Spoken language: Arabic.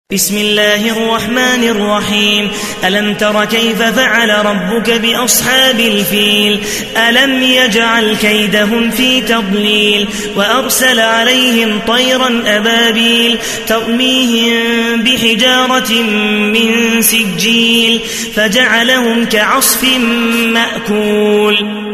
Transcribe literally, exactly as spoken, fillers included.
بسم الله الرحمن الرحيم. ألم تر كيف فعل ربك بأصحاب الفيل؟ ألم يجعل كيدهم في تضليل وأرسل عليهم طيرا أبابيل ترميهم بحجارة من سجيل فجعلهم كعصف مأكول.